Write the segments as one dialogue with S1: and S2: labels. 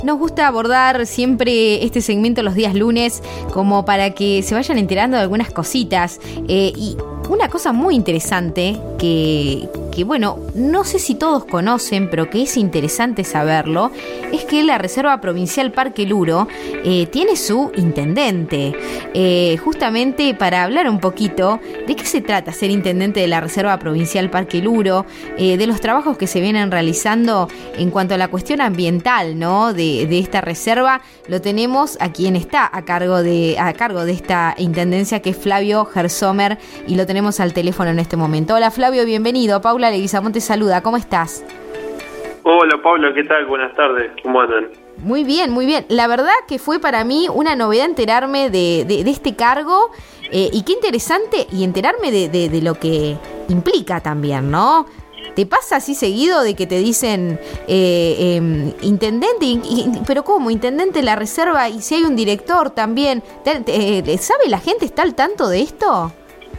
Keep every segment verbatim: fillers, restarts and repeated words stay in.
S1: Nos gusta abordar siempre este segmento los días lunes como para que se vayan enterando de algunas cositas. Eh, y una cosa muy interesante que, que, bueno, no sé si todos conocen, pero que es interesante saberlo, es que la Reserva Provincial Parque Luro eh, tiene su intendente. Eh, justamente para hablar un poquito de qué se trata ser intendente de la Reserva Provincial Parque Luro, eh, de los trabajos que se vienen realizando en cuanto a la cuestión ambiental, ¿no?, de, de esta reserva, lo tenemos a quien está a cargo de a cargo de esta intendencia, que es Flavio Gersomer, y lo tenemos al teléfono en este momento. Hola Flavio, bienvenido. Paula Leguizamón te saluda, ¿cómo estás?
S2: Hola Paula, ¿qué tal? Buenas tardes, ¿cómo andan?
S1: Muy bien, muy bien. La verdad que fue para mí una novedad enterarme de, de, de este cargo, eh, y qué interesante, y enterarme de, de, de lo que implica también, ¿no? ¿Te pasa así seguido de que te dicen eh, eh, intendente, y, y, pero cómo, intendente de la reserva, y si hay un director también? ¿Te, te, ¿Sabe la gente, está al tanto de esto?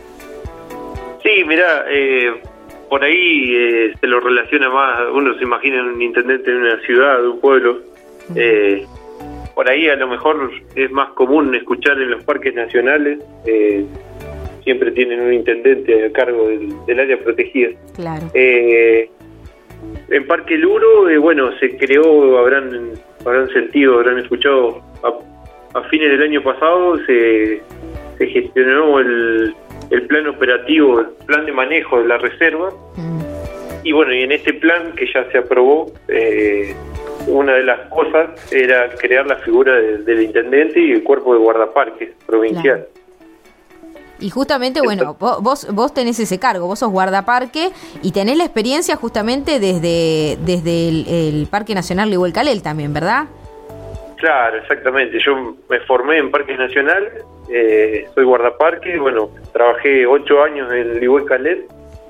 S2: Sí, mirá, eh, por ahí eh, se lo relaciona más, uno se imagina un intendente en una ciudad, de un pueblo. Eh, por ahí a lo mejor es más común escuchar en los parques nacionales, eh, siempre tienen un intendente a cargo del, del área protegida.
S1: Claro.
S2: Eh, en Parque Luro, eh, bueno, se creó, habrán habrán sentido, habrán escuchado, a, a fines del año pasado se, se gestionó el, el plan operativo, el plan de manejo de la reserva. Mm. Y bueno, y en este plan que ya se aprobó, eh, una de las cosas era crear la figura de, del intendente y el cuerpo de guardaparques provincial. Claro.
S1: Y justamente, bueno, vos vos tenés ese cargo, vos sos guardaparque y tenés la experiencia justamente desde desde el, el Parque Nacional Lihuel-Calel también, ¿verdad?
S2: Claro, exactamente. Yo me formé en Parques Nacionales, eh, soy guardaparque, bueno, trabajé ocho años en Lihuel-Calel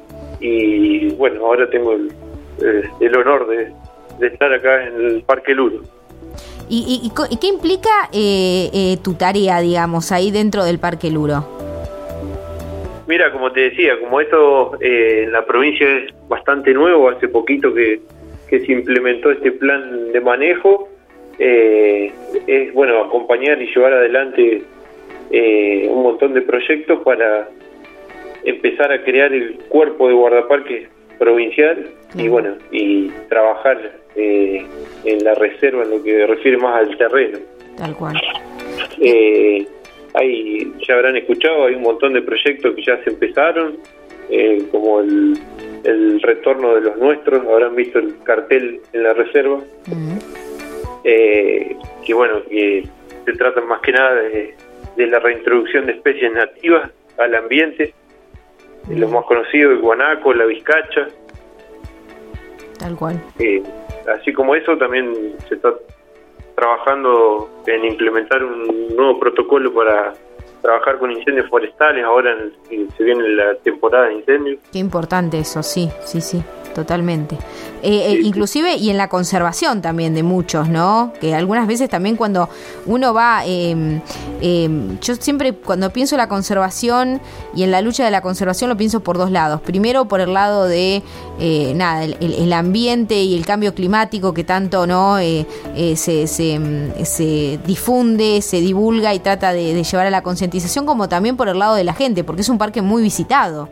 S2: y bueno, ahora tengo el, el, el honor de, de estar acá en el Parque Luro.
S1: ¿Y, y, y qué implica eh, eh, tu tarea, digamos, ahí dentro del Parque Luro?
S2: Mira, como te decía, como esto eh, en la provincia es bastante nuevo, hace poquito que, que se implementó este plan de manejo, eh, es bueno acompañar y llevar adelante eh, un montón de proyectos para empezar a crear el cuerpo de guardaparques provincial y bueno, y trabajar eh, en la reserva en lo que refiere más al terreno.
S1: Tal cual.
S2: Eh, Hay, ya habrán escuchado, hay un montón de proyectos que ya se empezaron, eh, como el, el retorno de los nuestros, habrán visto el cartel en la reserva, uh-huh. eh, que bueno, que se trata más que nada de, de la reintroducción de especies nativas al ambiente, uh-huh. los más conocidos, el guanaco, la vizcacha.
S1: Tal cual.
S2: Eh, así como eso, también se está trabajando en implementar un nuevo protocolo para trabajar con incendios forestales, ahora en, se viene la temporada de incendios.
S1: Qué importante eso, sí, sí, sí, totalmente. Eh, sí, eh, inclusive, y en la conservación también de muchos, ¿no? Que algunas veces también cuando uno va, eh, eh, yo siempre cuando pienso en la conservación y en la lucha de la conservación lo pienso por dos lados. Primero por el lado de, eh, nada, el, el ambiente y el cambio climático que tanto, ¿no? Eh, eh, se, se, se difunde, se divulga y trata de, de llevar a la concientización, como también por el lado de la gente, porque es un parque muy visitado.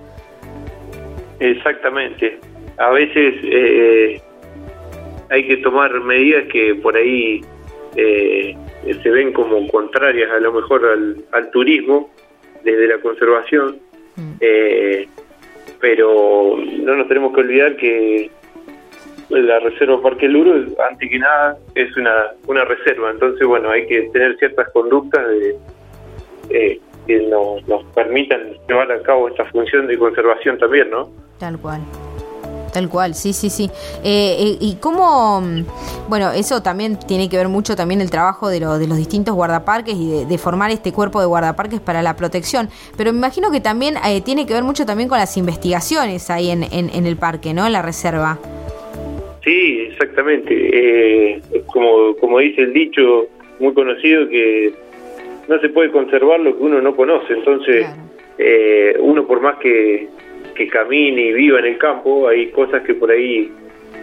S2: Exactamente. A veces eh, hay que tomar medidas que por ahí eh, se ven como contrarias a lo mejor al, al turismo desde la conservación, mm. eh, pero no nos tenemos que olvidar que la Reserva Parque Luro, antes que nada, es una, una reserva, entonces bueno, hay que tener ciertas conductas de, eh, que nos, nos permitan llevar a cabo esta función de conservación también, ¿no?
S1: Tal cual. Tal cual, sí, sí, sí. Eh, eh, y cómo, bueno, eso también tiene que ver mucho también el trabajo de, lo, de los distintos guardaparques y de, de formar este cuerpo de guardaparques para la protección. Pero me imagino que también eh, tiene que ver mucho también con las investigaciones ahí en, en, en el parque, ¿no? En la reserva.
S2: Sí, exactamente. Eh, como, como dice el dicho muy conocido, que no se puede conservar lo que uno no conoce. Entonces, claro. eh, uno por más que que camine y viva en el campo, hay cosas que por ahí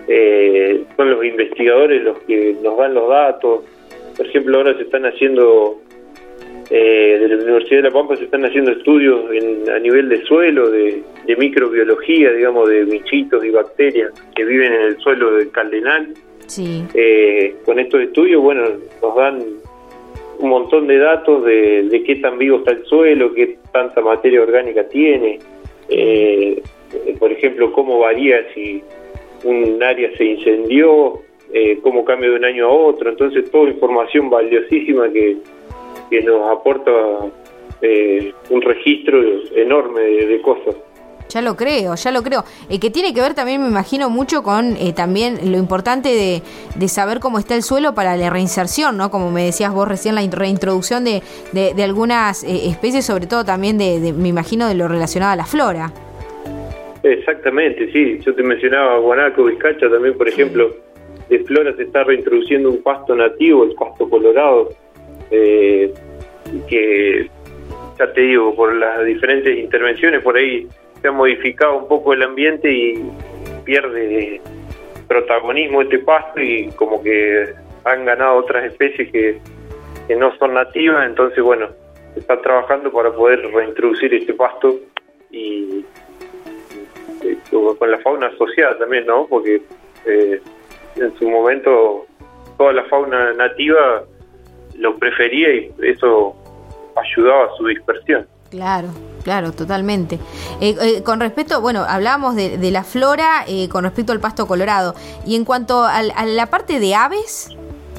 S2: eh, son los investigadores los que nos dan los datos. Por ejemplo, ahora se están haciendo, eh, de la Universidad de La Pampa se están haciendo estudios en, a nivel de suelo, de, de microbiología, digamos, de bichitos y bacterias que viven en el suelo del Cardenal.
S1: Sí.
S2: Eh, con estos estudios, bueno, nos dan un montón de datos de, de qué tan vivo está el suelo, qué tanta materia orgánica tiene, eh, por ejemplo, cómo varía si un área se incendió, eh, cómo cambia de un año a otro. Entonces, toda información valiosísima que, que nos aporta eh, un registro enorme de, de cosas.
S1: Ya lo creo, ya lo creo. Eh, que tiene que ver también, me imagino, mucho con eh, también lo importante de, de saber cómo está el suelo para la reinserción, ¿no? Como me decías vos recién, la reintroducción de, de, de algunas eh, especies, sobre todo también de, de, me imagino, de lo relacionado a la flora.
S2: Exactamente, sí. Yo te mencionaba guanaco, vizcacha también, por ejemplo. De flora se está reintroduciendo un pasto nativo, el pasto colorado, eh, que, ya te digo, por las diferentes intervenciones, por ahí se ha modificado un poco el ambiente y pierde protagonismo este pasto, y como que han ganado otras especies que, que no son nativas. Entonces, bueno, se está trabajando para poder reintroducir este pasto y, y con la fauna asociada también, ¿no? Porque eh, en su momento toda la fauna nativa lo prefería y eso ayudaba a su dispersión.
S1: Claro, claro, totalmente. Eh, eh, con respecto, bueno, hablábamos de, de la flora eh, con respecto al pasto colorado. Y en cuanto a, a la parte de aves.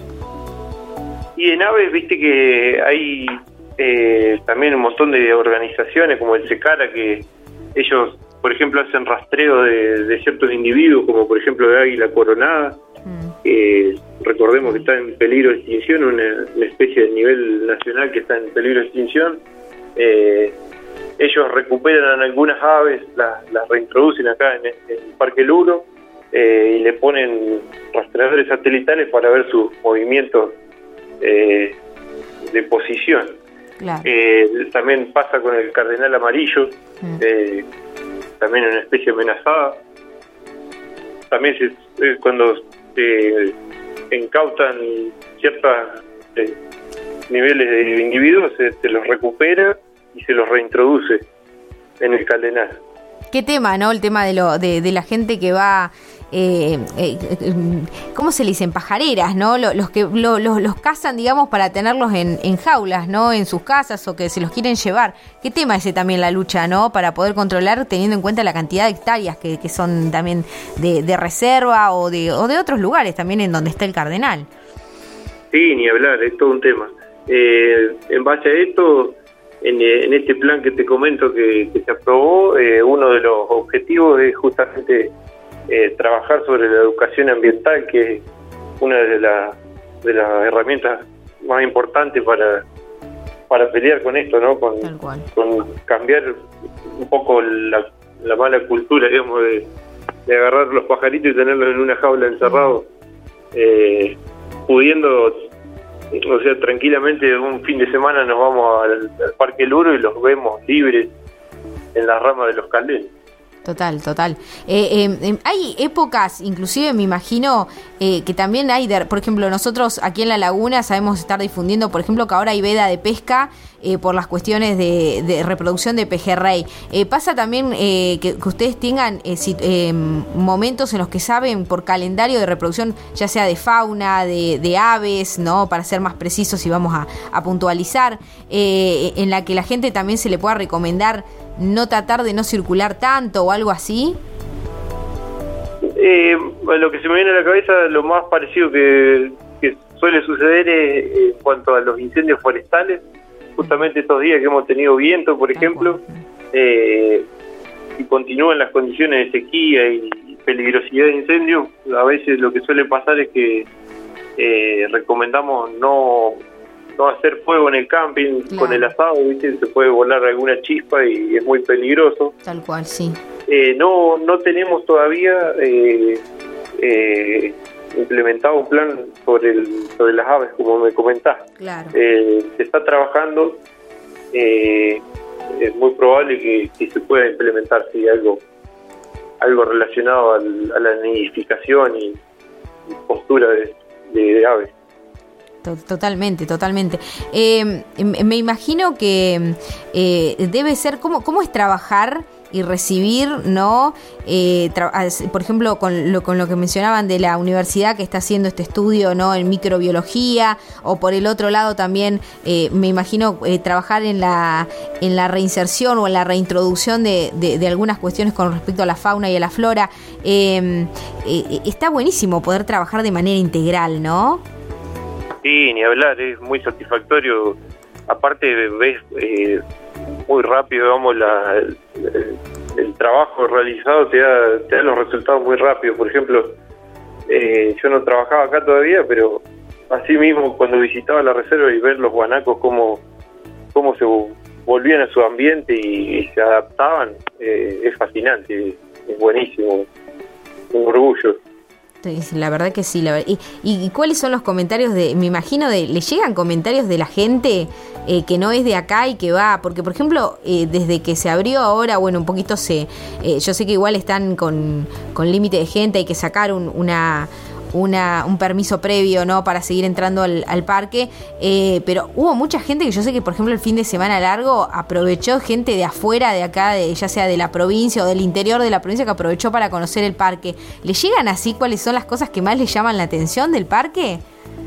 S2: Y en aves, viste que hay eh, también un montón de organizaciones como el SECARA, que ellos, por ejemplo, hacen rastreo de, de ciertos individuos, como por ejemplo de águila coronada. Mm. Eh, recordemos que está en peligro de extinción, una, una especie de nivel nacional que está en peligro de extinción. Eh, ellos recuperan algunas aves, las, las reintroducen acá en, en el Parque Luro, eh, y le ponen rastreadores satelitales para ver sus movimientos eh, de posición. Claro. Eh, también pasa con el cardenal amarillo, mm. eh, también una especie amenazada. También se, eh, cuando se incautan ciertos eh, niveles de individuos, se, se los recupera y se los reintroduce en el Cardenal.
S1: Qué tema, ¿no? El tema de lo de, de la gente que va, eh, eh, ¿cómo se le dicen? Pajareras, ¿no? Los, los que lo, los, los cazan, digamos, para tenerlos en, en jaulas, ¿no? En sus casas, o que se los quieren llevar. Qué tema ese también, la lucha, ¿no? Para poder controlar, teniendo en cuenta la cantidad de hectáreas que, que son también de, de reserva o de, o de otros lugares también en donde está el Cardenal.
S2: Sí, ni hablar, es todo un tema. Eh, en base a esto, en, en este plan que te comento que, que se aprobó, eh, uno de los objetivos es justamente eh, trabajar sobre la educación ambiental, que es una de, la, de las herramientas más importantes para para pelear con esto, ¿no? Con, con cambiar un poco la, la mala cultura, digamos, de, de agarrar los pajaritos y tenerlos en una jaula encerrados, eh, pudiendo... O sea, tranquilamente un fin de semana nos vamos al, al Parque Luro y los vemos libres en las ramas de los calderos.
S1: Total, total. Eh, eh, hay épocas, inclusive me imagino eh, que también hay, de, por ejemplo, nosotros aquí en La Laguna sabemos estar difundiendo, por ejemplo, que ahora hay veda de pesca eh, por las cuestiones de, de reproducción de pejerrey. Eh, ¿Pasa también eh, que, que ustedes tengan eh, si, eh, momentos en los que saben por calendario de reproducción, ya sea de fauna, de, de aves, ¿no? Para ser más precisos y vamos a, a puntualizar, eh, en la que la gente también se le pueda recomendar no tratar de no circular tanto o algo así?
S2: Eh, lo que se me viene a la cabeza, lo más parecido que, que suele suceder es en cuanto a los incendios forestales. Justamente estos días que hemos tenido viento, por ejemplo, eh, y continúan las condiciones de sequía y peligrosidad de incendios, a veces lo que suele pasar es que eh, recomendamos no no hacer fuego en el camping, claro. Con el asado, ¿viste? Se puede volar alguna chispa y es muy peligroso.
S1: Tal cual, sí.
S2: Eh, no no tenemos todavía eh, eh, implementado un plan sobre el sobre las aves, como me comentás.
S1: Claro.
S2: Eh, se está trabajando, eh, es muy probable que, que se pueda implementar, sí, algo algo relacionado al, a la nidificación y postura de, de, de aves.
S1: Totalmente, totalmente. Eh, me imagino que eh, debe ser, ¿cómo, cómo es trabajar y recibir, ¿no? Eh, tra- por ejemplo, con lo, con lo que mencionaban de la universidad que está haciendo este estudio, ¿no? En microbiología, o por el otro lado también, eh, me imagino eh, trabajar en la en la reinserción o en la reintroducción de, de, de algunas cuestiones con respecto a la fauna y a la flora. Eh, eh, está buenísimo poder trabajar de manera integral, ¿no?
S2: Sí, ni hablar, es muy satisfactorio. Aparte ves eh, muy rápido, digamos, la, el, el trabajo realizado te da, te da los resultados muy rápido. Por ejemplo, eh, yo no trabajaba acá todavía, pero así mismo cuando visitaba la reserva y ver los guanacos cómo, cómo se volvían a su ambiente y, y se adaptaban, eh, es fascinante, es buenísimo, un orgullo.
S1: La verdad que sí. La, y, y cuáles son los comentarios de, me imagino, de, ¿le llegan comentarios de la gente eh, que no es de acá y que va? Porque, por ejemplo, eh, desde que se abrió ahora, bueno, un poquito se, eh, yo sé que igual están con, con límite de gente, hay que sacar un, una... Una, un permiso previo, ¿no? Para seguir entrando al, al parque, eh, pero hubo mucha gente que yo sé que, por ejemplo, el fin de semana largo aprovechó, gente de afuera de acá, de, ya sea de la provincia o del interior de la provincia, que aprovechó para conocer el parque. ¿Le llegan así cuáles son las cosas que más les llaman la atención del parque?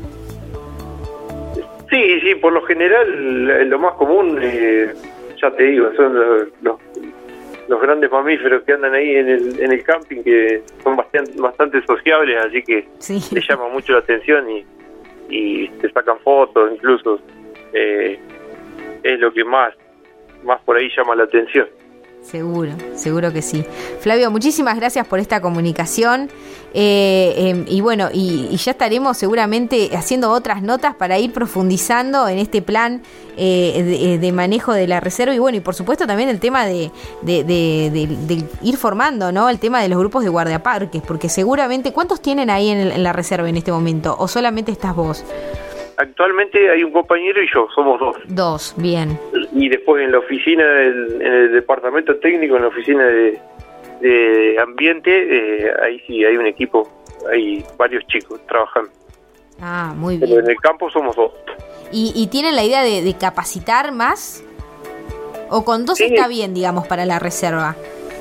S2: Sí, sí, por lo general lo más común, eh, ya te digo, son los, los los grandes mamíferos que andan ahí en el en el camping, que son bastante bastante sociables, así que sí, les llama mucho la atención y, y te sacan fotos, incluso eh, es lo que más más por ahí llama la atención.
S1: Seguro, seguro que sí. Flavio, muchísimas gracias por esta comunicación eh, eh, y bueno, y, y ya estaremos seguramente haciendo otras notas para ir profundizando en este plan eh, de, de manejo de la reserva y bueno, y por supuesto también el tema de, de, de, de, de ir formando, ¿no? El tema de los grupos de guardaparques, porque seguramente, ¿cuántos tienen ahí en, el, en la reserva en este momento? ¿O solamente estás vos?
S2: Actualmente hay un compañero y yo, somos dos.
S1: Dos, bien.
S2: Y después en la oficina, del, en el departamento técnico, en la oficina de, de ambiente, eh, ahí sí hay un equipo, hay varios chicos trabajando.
S1: Ah, muy bien.
S2: Pero en el campo somos dos.
S1: ¿Y, y tienen la idea de, de capacitar más? ¿O con dos sí está bien, digamos, para la reserva?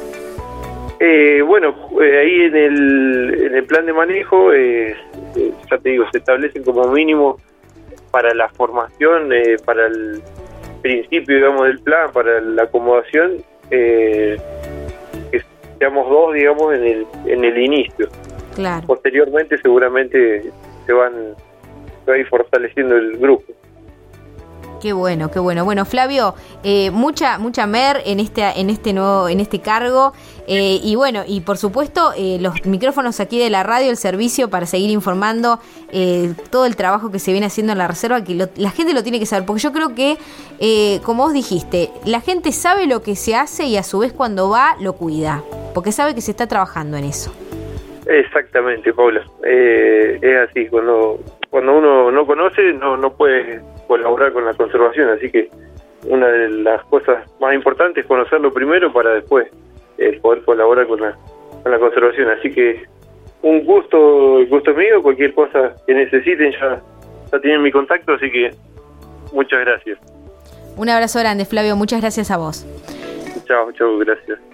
S2: Eh, bueno, eh, ahí en el, en el plan de manejo, eh, eh, ya te digo, se establecen como mínimo para la formación, eh, para el principio, digamos, del plan, para la acomodación, eh, que seamos dos, digamos, en el en el inicio.
S1: Claro.
S2: Posteriormente seguramente se van se va a ir fortaleciendo el grupo.
S1: Qué bueno, qué bueno. Bueno, Flavio, eh, mucha mucha mer en este en este nuevo en este cargo eh, y bueno, y por supuesto eh, los micrófonos aquí de la radio, el servicio para seguir informando eh, todo el trabajo que se viene haciendo en la reserva, que lo, la gente lo tiene que saber, porque yo creo que eh, como vos dijiste, la gente sabe lo que se hace y a su vez cuando va lo cuida, porque sabe que se está trabajando en eso.
S2: Exactamente, Paula. Eh, es así, cuando cuando uno no conoce no no puede colaborar con la conservación, así que una de las cosas más importantes es conocerlo primero para después eh, poder colaborar con la con la conservación. Así que un gusto, el gusto es mío, cualquier cosa que necesiten ya, ya tienen mi contacto, así que muchas gracias.
S1: Un abrazo grande, Flavio, muchas gracias a vos.
S2: Chao, chao, gracias.